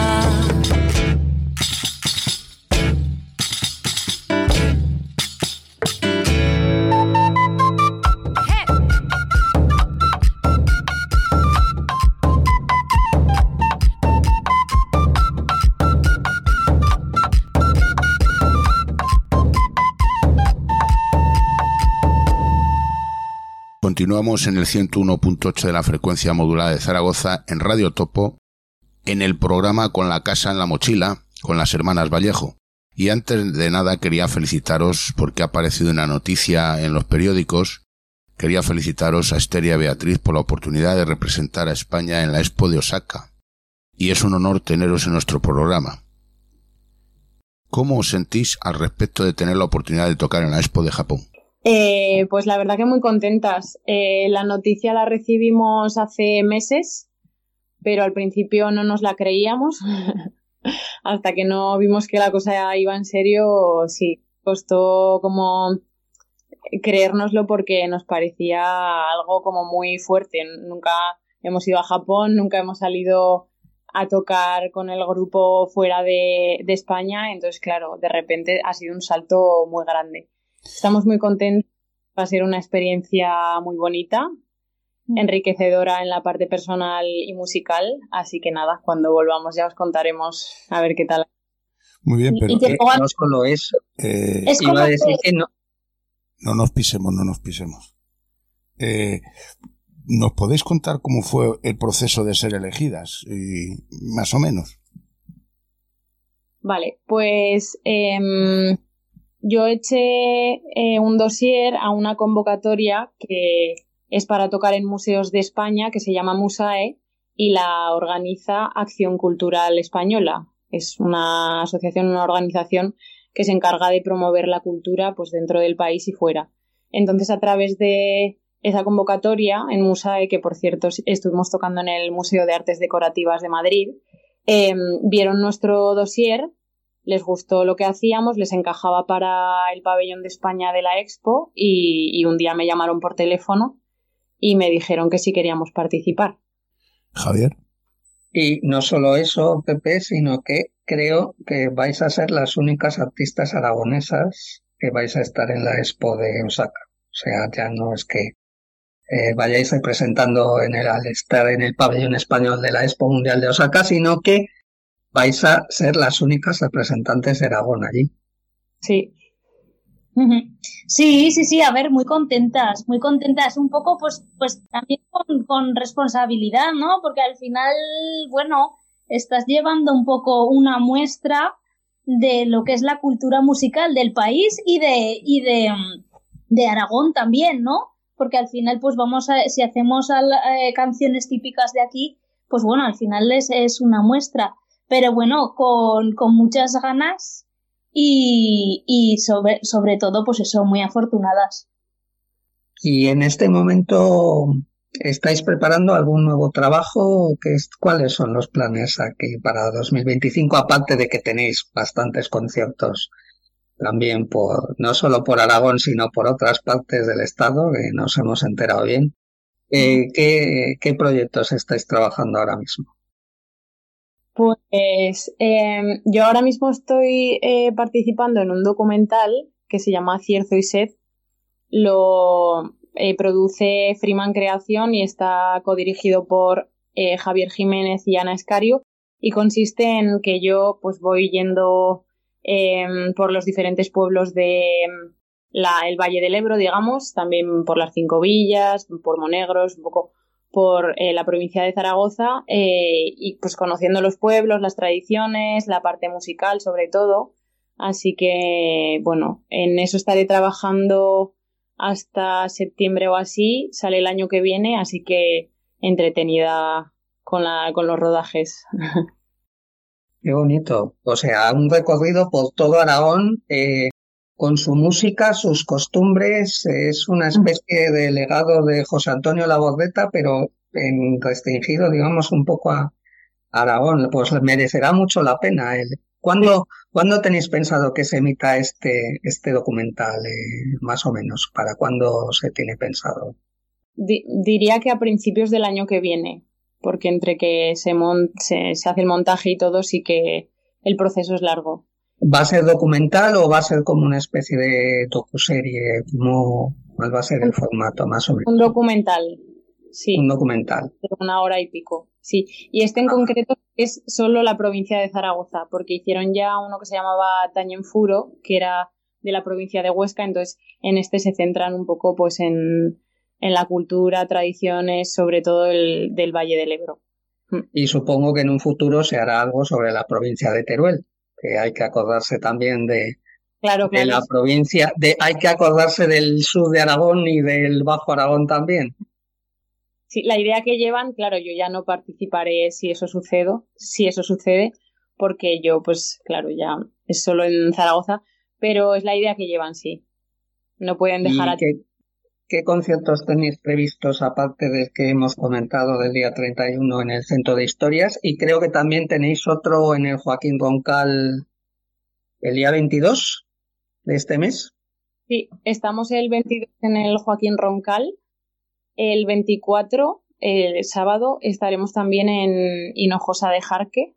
Continuamos en el ciento uno punto ocho de la frecuencia modulada de Zaragoza, en Radio Topo, en el programa Con la casa en la mochila, con las hermanas Vallejo. Y antes de nada quería felicitaros porque ha aparecido una noticia en los periódicos. Quería felicitaros a Esther y a Beatriz por la oportunidad de representar a España en la Expo de Osaka. Y es un honor teneros en nuestro programa. ¿Cómo os sentís al respecto de tener la oportunidad de tocar en la Expo de Japón? Eh, pues la verdad que muy contentas. Eh, la noticia la recibimos hace meses, pero al principio no nos la creíamos. Hasta que no vimos que la cosa iba en serio, sí, costó como creérnoslo porque nos parecía algo como muy fuerte. Nunca hemos ido a Japón, nunca hemos salido a tocar con el grupo fuera de, de España, entonces claro, de repente ha sido un salto muy grande. Estamos muy contentos, va a ser una experiencia muy bonita, enriquecedora en la parte personal y musical, así que nada, cuando volvamos ya os contaremos a ver qué tal. Muy bien, pero eh, no solo eso, eh, es iba a decir que no. No nos pisemos, no nos pisemos. Eh, ¿Nos podéis contar cómo fue el proceso de ser elegidas? Y más o menos. Vale, pues eh, yo eché eh, un dossier a una convocatoria que es para tocar en museos de España, que se llama Musae, y la organiza Acción Cultural Española. Es una asociación, una organización que se encarga de promover la cultura pues dentro del país y fuera. Entonces, a través de esa convocatoria en Musae, que por cierto estuvimos tocando en el Museo de Artes Decorativas de Madrid, eh, vieron nuestro dossier, les gustó lo que hacíamos, les encajaba para el pabellón de España de la Expo y, y un día me llamaron por teléfono y me dijeron que sí queríamos participar. Javier. Y no solo eso, Pepe, sino que creo que vais a ser las únicas artistas aragonesas que vais a estar en la Expo de Osaka. O sea, ya no es que eh, vayáis representando en el, al estar en el pabellón español de la Expo Mundial de Osaka, sino que vais a ser las únicas representantes de Aragón allí. Sí. Sí, sí, sí, a ver, muy contentas, muy contentas, un poco pues pues también con, con responsabilidad, ¿no? Porque al final, bueno, estás llevando un poco una muestra de lo que es la cultura musical del país y de y de, de Aragón también, ¿no? Porque al final, pues vamos a, si hacemos al, eh, canciones típicas de aquí, pues bueno, al final es, es una muestra, pero bueno, con, con muchas ganas. Y, y sobre, sobre todo, pues eso, muy afortunadas. Y en este momento, ¿estáis preparando algún nuevo trabajo? ¿Qué es, ¿Cuáles son los planes aquí para dos mil veinticinco? Aparte de que tenéis bastantes conciertos también por, no solo por Aragón, sino por otras partes del estado, que nos hemos enterado bien. Eh, ¿qué, ¿Qué proyectos estáis trabajando ahora mismo? Pues eh, yo ahora mismo estoy eh, participando en un documental que se llama Cierzo y Sed. Lo eh, produce Freeman Creación y está codirigido por eh, Javier Jiménez y Ana Escario, y consiste en que yo pues voy yendo eh, por los diferentes pueblos de la, el Valle del Ebro, digamos, también por las Cinco Villas, por Monegros, un poco por eh, la provincia de Zaragoza, eh, y pues conociendo los pueblos, las tradiciones, la parte musical sobre todo. Así que, bueno, en eso estaré trabajando hasta septiembre o así, sale el año que viene, así que entretenida con, la, con los rodajes. Qué bonito. O sea, un recorrido por todo Aragón, eh, con su música, sus costumbres. Es una especie de legado de José Antonio Labordeta, pero en restringido, digamos, un poco a Aragón. Pues merecerá mucho la pena. El, ¿Cuándo, ¿Cuándo tenéis pensado que se emita este, este documental, eh, más o menos? ¿Para cuándo se tiene pensado? Di- diría que a principios del año que viene, porque entre que se, mon- se, se hace el montaje y todo, sí que el proceso es largo. ¿Va a ser documental o va a ser como una especie de docuserie? ¿Cómo, ¿Cuál va a ser el formato, más o menos? Un documental, sí. Un documental. De una hora y pico, sí. Y este en concreto es solo la provincia de Zaragoza, porque hicieron ya uno que se llamaba Tañenfuro, que era de la provincia de Huesca, entonces en este se centran un poco pues en, en la cultura, tradiciones, sobre todo el, del Valle del Ebro. Y supongo que en un futuro se hará algo sobre la provincia de Teruel, que hay que acordarse también de, Claro, de claro. la provincia, de, hay que acordarse del sur de Aragón y del Bajo Aragón también. Sí, la idea que llevan, claro, yo ya no participaré si eso sucede, si eso sucede, porque yo, pues, claro, ya es solo en Zaragoza, pero es la idea que llevan, sí. No pueden dejar ¿Y a... qué, qué conciertos tenéis previstos, aparte del que hemos comentado del día treinta y uno en el Centro de Historias? Y creo que también tenéis otro en el Joaquín Roncal el día veintidós de este mes. Sí, estamos el veintidós en el Joaquín Roncal. El veinticuatro, el sábado, estaremos también en Hinojosa de Jarque,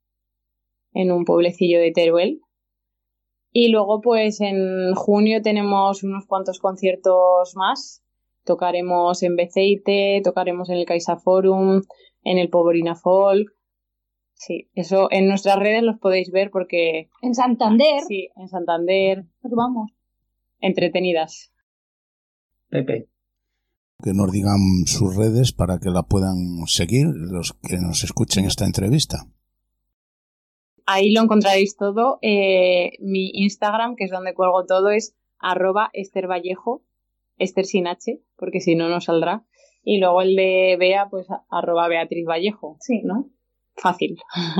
en un pueblecillo de Teruel. Y luego, pues, en junio tenemos unos cuantos conciertos más. Tocaremos en Beceite, tocaremos en el CaixaForum, en el Poborina Folk. Sí, eso en nuestras redes los podéis ver porque... En Santander. Sí, en Santander. Pues vamos. Entretenidas. Pepe. Que nos digan sus redes para que la puedan seguir los que nos escuchen esta entrevista. Ahí lo encontraréis todo. Eh, mi Instagram, que es donde cuelgo todo, es arroba Esther Vallejo, Esther sin H, porque si no, no saldrá. Y luego el de Bea, pues arroba Beatriz Vallejo. Sí. ¿No? Fácil.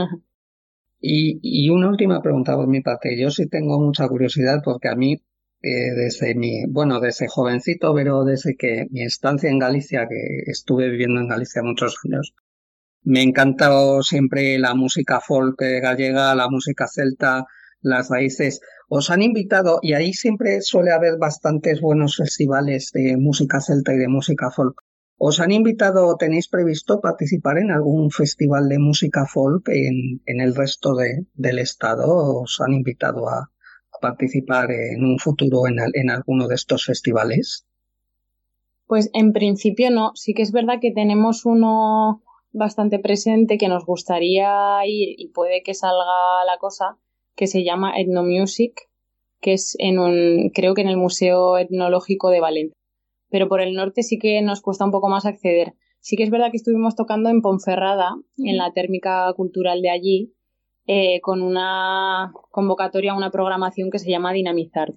Y, y una última pregunta por mi parte. Yo sí tengo mucha curiosidad porque a mí, eh, desde mi, bueno, desde jovencito, pero desde que mi estancia en Galicia, que estuve viviendo en Galicia muchos años, me ha encantado siempre la música folk gallega, la música celta, las raíces. Os han invitado, y ahí siempre suele haber bastantes buenos festivales de música celta y de música folk. ¿Os han invitado o tenéis previsto participar en algún festival de música folk en, en el resto de, del estado? ¿Os han invitado a, a participar en un futuro en, en alguno de estos festivales? Pues en principio no. Sí que es verdad que tenemos uno bastante presente que nos gustaría ir y puede que salga la cosa, que se llama Ethnomusic, que es en un, creo que en el Museo Etnológico de Valencia. Pero por el norte sí que nos cuesta un poco más acceder. Sí que es verdad que estuvimos tocando en Ponferrada, en la térmica cultural de allí, eh, con una convocatoria, una programación que se llama Dinamizar.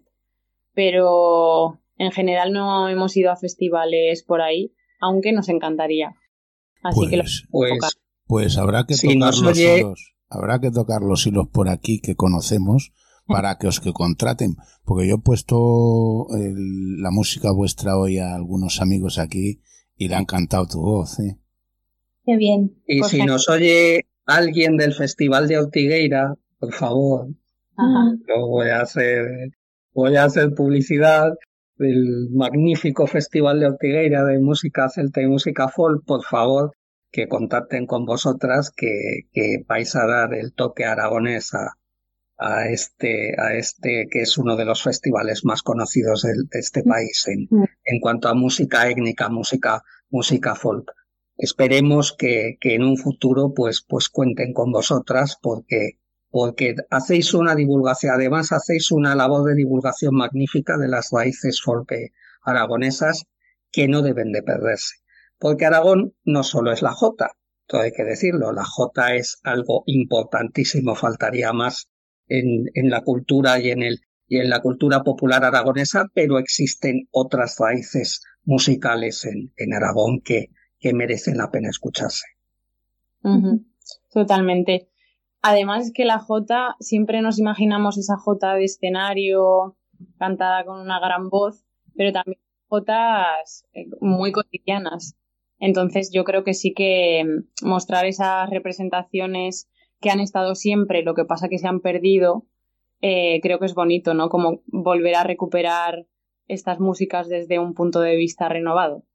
Pero en general no hemos ido a festivales por ahí, aunque nos encantaría. Así pues, que lo pues, pues habrá que si tocar los oye... hilos, habrá que tocar los hilos por aquí que conocemos para que os que contraten, porque yo he puesto el, la música vuestra hoy a algunos amigos aquí y le ha encantado tu voz, ¿eh? Qué bien. Y Pues si genial. nos oye alguien del Festival de Ortigueira, por favor, Ajá. Yo voy a hacer, voy a hacer publicidad del magnífico Festival de Ortigueira de música celta y música folk. Por favor, que contacten con vosotras, que, que vais a dar el toque aragonés a, a este, a este que es uno de los festivales más conocidos de, de este país en, en cuanto a música étnica, música, música folk. Esperemos que, que en un futuro pues, pues cuenten con vosotras, porque porque hacéis una divulgación, además hacéis una labor de divulgación magnífica de las raíces folk aragonesas que no deben de perderse. Porque Aragón no solo es la jota, todo hay que decirlo, la jota es algo importantísimo, faltaría más en, en la cultura y en, el, y en la cultura popular aragonesa, pero existen otras raíces musicales en, en Aragón que, que merecen la pena escucharse. Uh-huh. Totalmente. Además es que la jota, siempre nos imaginamos esa jota de escenario cantada con una gran voz, pero también jotas muy cotidianas. Entonces yo creo que sí que mostrar esas representaciones que han estado siempre, lo que pasa que se han perdido, eh, creo que es bonito, ¿no? Como volver a recuperar estas músicas desde un punto de vista renovado.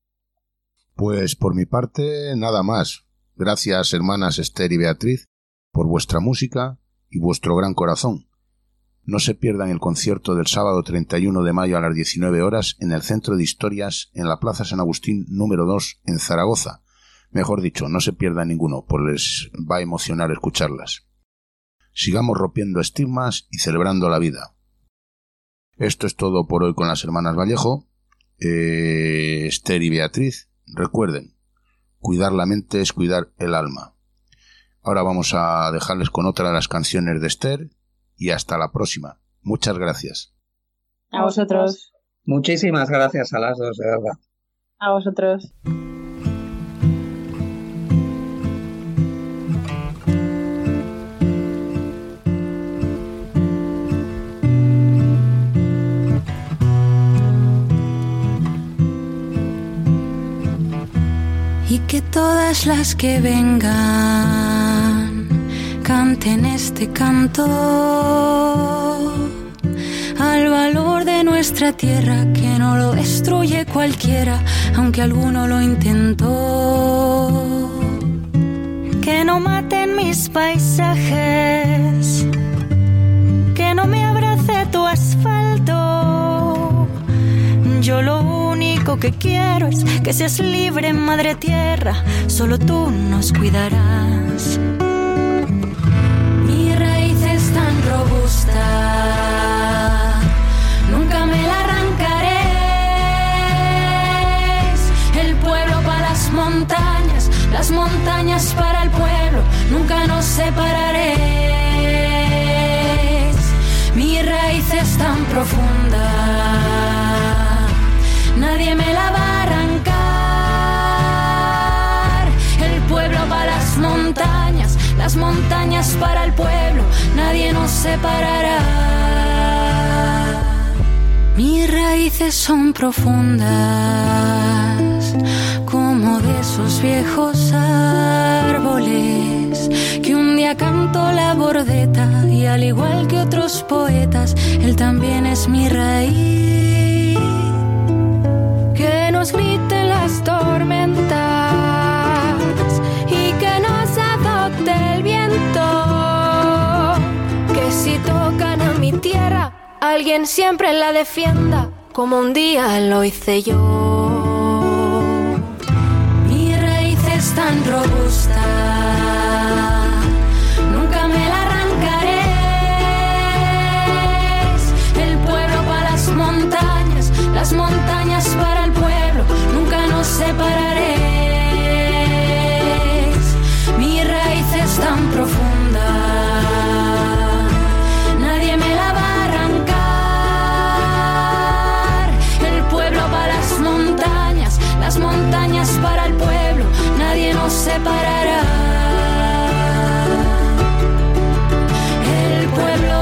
Pues por mi parte, nada más. Gracias, hermanas Esther y Beatriz, por vuestra música y vuestro gran corazón. No se pierdan el concierto del sábado treinta y uno de mayo a las diecinueve horas en el Centro de Historias, en la Plaza San Agustín número dos, en Zaragoza. Mejor dicho, no se pierdan ninguno, pues les va a emocionar escucharlas. Sigamos rompiendo estigmas y celebrando la vida. Esto es todo por hoy con las hermanas Vallejo. Eh, Esther y Beatriz, recuerden, cuidar la mente es cuidar el alma. Ahora vamos a dejarles con otra de las canciones de Esther y hasta la próxima. Muchas gracias. A vosotros. Muchísimas gracias a las dos, de verdad. A vosotros. Y que todas las que vengan canten este canto al valor de nuestra tierra, que no lo destruye cualquiera, aunque alguno lo intentó. Que no maten mis paisajes, que no me abrace tu asfalto. Yo lo único que quiero es que seas libre, madre tierra, solo tú nos cuidarás. Mi raíz es tan robusta, nunca me la arrancaré. El pueblo para las montañas, las montañas para el pueblo, nunca nos separaréis. Mi raíz es tan profunda, nadie me la va a arrancar. El pueblo para las montañas, las montañas para el pueblo, nadie nos separará. Mis raíces son profundas, como de esos viejos árboles, que un día cantó la bordeta, y al igual que otros poetas, él también es mi raíz. Que nos griten las tormentas y que nos adopte el viento, que si tocan a mi tierra, alguien siempre la defienda, como un día lo hice yo. Mi raíz es tan robusta, nunca me la arrancaré. El pueblo para las montañas, las montañas para el pueblo, nunca nos separaréis. Mi raíz es tan profunda, nadie me la va a arrancar. El pueblo para las montañas, las montañas para el pueblo, nadie nos separará. El pueblo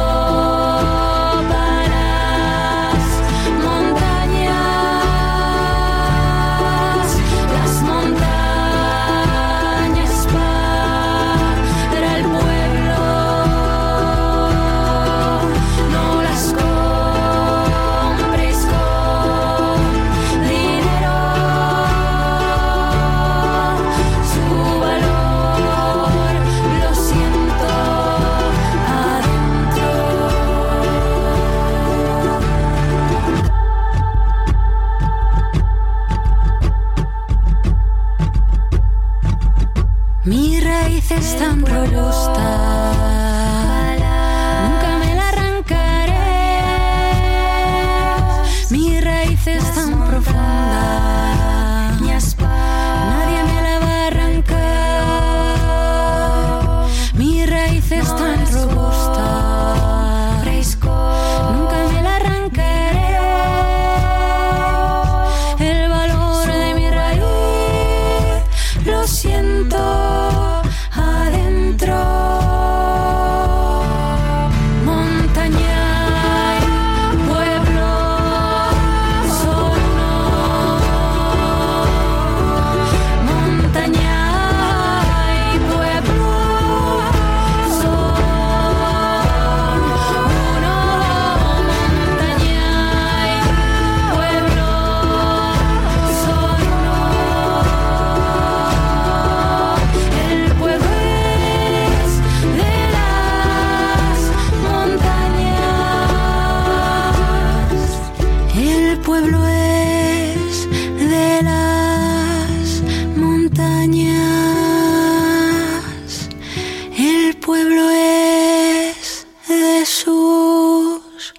tan robusta. Nunca me la arrancaré. Mi raíz es tan profunda. Nadie me la va a arrancar. Mi raíz es tan robusta. Nunca me la arrancaré. El valor de mi raíz lo siento adentro. Montaña y pueblo son uno. Montaña y pueblo son uno. Montaña y pueblo son uno. El pueblo es de las montañas. El pueblo es de las montañas. El pueblo es de sus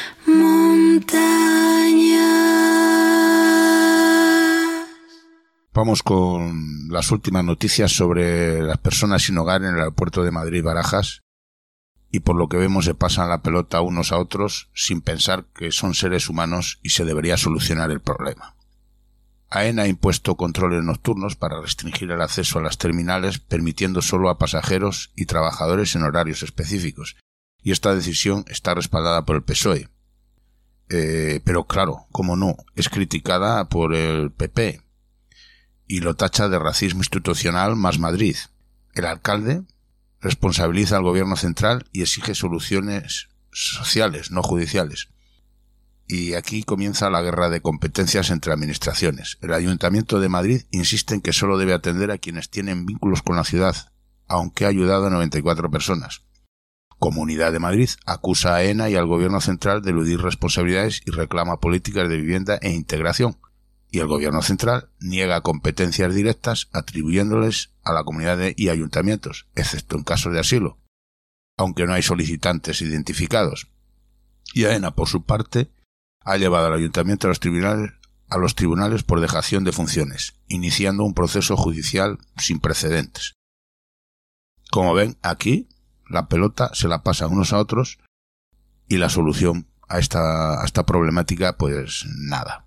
montañas. Vamos con las últimas noticias sobre las personas sin hogar en el aeropuerto de Madrid-Barajas, y por lo que vemos se pasan la pelota unos a otros sin pensar que son seres humanos y se debería solucionar el problema. AENA ha impuesto controles nocturnos para restringir el acceso a las terminales, permitiendo solo a pasajeros y trabajadores en horarios específicos, y esta decisión está respaldada por el P S O E. Eh, pero claro, como no, es criticada por el P P y lo tacha de racismo institucional más Madrid. El alcalde responsabiliza al gobierno central y exige soluciones sociales, no judiciales. Y aquí comienza la guerra de competencias entre administraciones. El Ayuntamiento de Madrid insiste en que solo debe atender a quienes tienen vínculos con la ciudad, aunque ha ayudado a noventa y cuatro personas. Comunidad de Madrid acusa a AENA y al gobierno central de eludir responsabilidades y reclama políticas de vivienda e integración. Y el gobierno central niega competencias directas atribuyéndoles a la comunidad de, y ayuntamientos, excepto en casos de asilo, aunque no hay solicitantes identificados. Y AENA, por su parte, ha llevado al ayuntamiento a los tribunales, a los tribunales por dejación de funciones, iniciando un proceso judicial sin precedentes. Como ven, aquí la pelota se la pasa unos a otros y la solución a esta, a esta problemática, pues nada.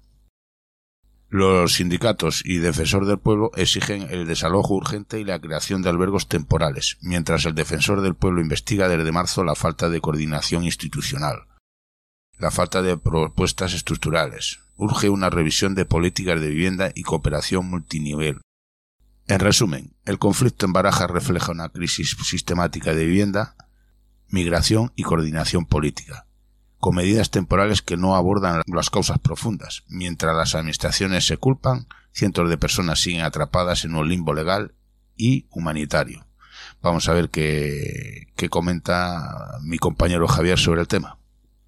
Los sindicatos y Defensor del Pueblo exigen el desalojo urgente y la creación de albergos temporales, mientras el Defensor del Pueblo investiga desde marzo la falta de coordinación institucional, la falta de propuestas estructurales. Urge una revisión de políticas de vivienda y cooperación multinivel. En resumen, el conflicto en Barajas refleja una crisis sistemática de vivienda, migración y coordinación política, con medidas temporales que no abordan las causas profundas. Mientras las administraciones se culpan, cientos de personas siguen atrapadas en un limbo legal y humanitario. Vamos a ver qué, qué comenta mi compañero Javier sobre el tema.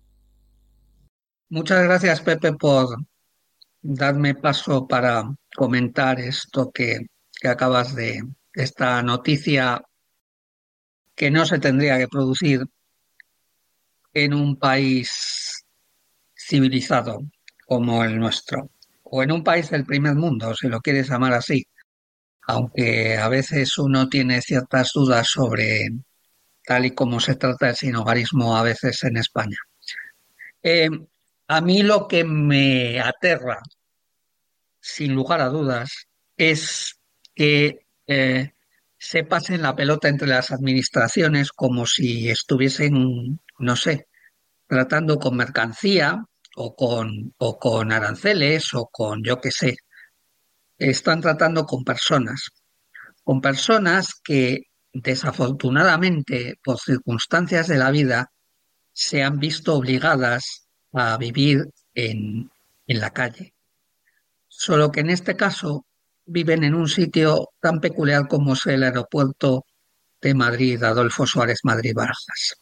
Muchas gracias, Pepe, por darme paso para comentar esto que, que acabas de... esta noticia que no se tendría que producir en un país civilizado como el nuestro, o en un país del primer mundo, si lo quieres llamar así, aunque a veces uno tiene ciertas dudas sobre tal y como se trata el sinhogarismo a veces en España. Eh, a mí lo que me aterra, sin lugar a dudas, es que eh, se pasen la pelota entre las administraciones como si estuviesen, no sé, tratando con mercancía o con, o con aranceles o con yo qué sé. Están tratando con personas, con personas que desafortunadamente por circunstancias de la vida se han visto obligadas a vivir en, en la calle. Solo que en este caso viven en un sitio tan peculiar como es el aeropuerto de Madrid, Adolfo Suárez Madrid-Barajas,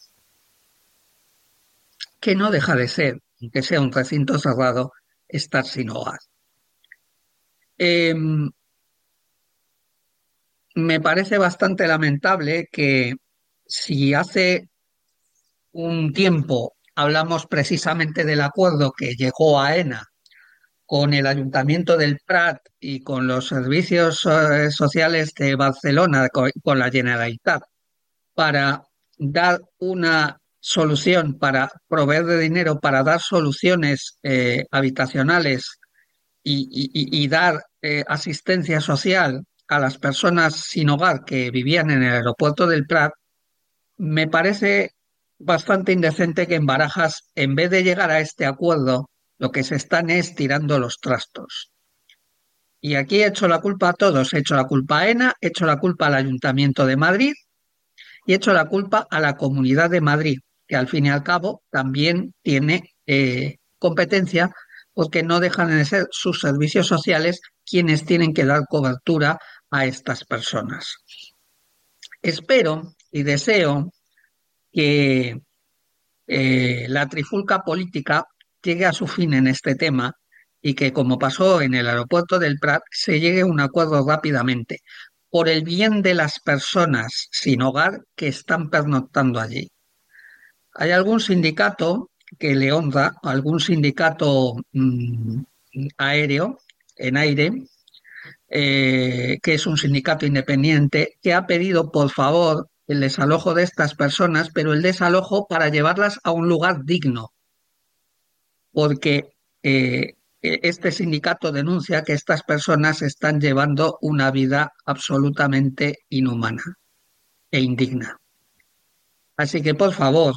que no deja de ser, aunque sea un recinto cerrado, estar sin hogar. Eh, me parece bastante lamentable que si hace un tiempo hablamos precisamente del acuerdo que llegó a AENA con el Ayuntamiento del Prat y con los servicios eh, sociales de Barcelona, con, con la Generalitat, para dar una solución, para proveer de dinero, para dar soluciones eh, habitacionales y, y, y dar eh, asistencia social a las personas sin hogar que vivían en el aeropuerto del Prat, me parece bastante indecente que en Barajas, en vez de llegar a este acuerdo, lo que se están es tirando los trastos. Y aquí he hecho la culpa a todos. He hecho la culpa a AENA, he hecho la culpa al Ayuntamiento de Madrid y he hecho la culpa a la Comunidad de Madrid, que al fin y al cabo también tiene eh, competencia, porque no dejan de ser sus servicios sociales quienes tienen que dar cobertura a estas personas. Espero y deseo que eh, la trifulca política llegue a su fin en este tema y que, como pasó en el aeropuerto del Prat, se llegue a un acuerdo rápidamente, por el bien de las personas sin hogar que están pernoctando allí. Hay algún sindicato que le honra, algún sindicato mmm, aéreo, en aire, eh, que es un sindicato independiente, que ha pedido, por favor, el desalojo de estas personas, pero el desalojo para llevarlas a un lugar digno, porque eh, este sindicato denuncia que estas personas están llevando una vida absolutamente inhumana e indigna. Así que, por favor,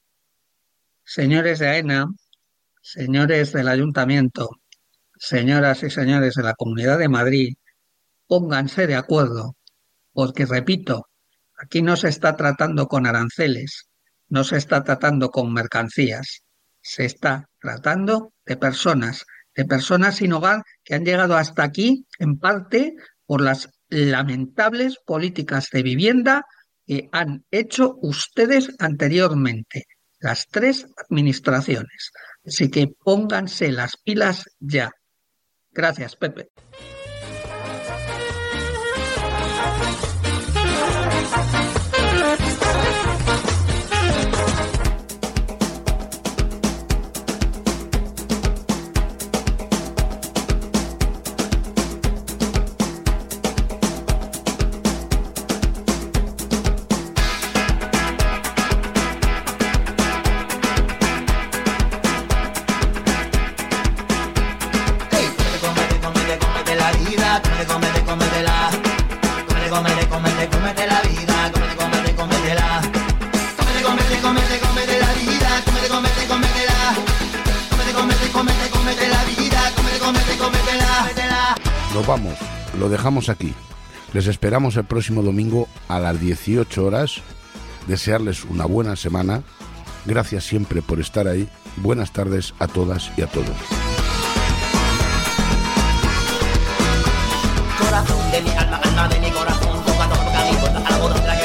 señores de AENA, señores del Ayuntamiento, señoras y señores de la Comunidad de Madrid, pónganse de acuerdo, porque, repito, aquí no se está tratando con aranceles, no se está tratando con mercancías, se está tratando de personas, de personas sin hogar que han llegado hasta aquí, en parte, por las lamentables políticas de vivienda que han hecho ustedes anteriormente, las tres administraciones. Así que pónganse las pilas ya. Gracias, Pepe. Nos vamos, lo dejamos aquí. Les esperamos el próximo domingo a las dieciocho horas. Desearles una buena semana. Gracias siempre por estar ahí. Buenas tardes a todas y a todos. Corazón de mi alma, alma de mi corazón, toca, toca, toca, algo de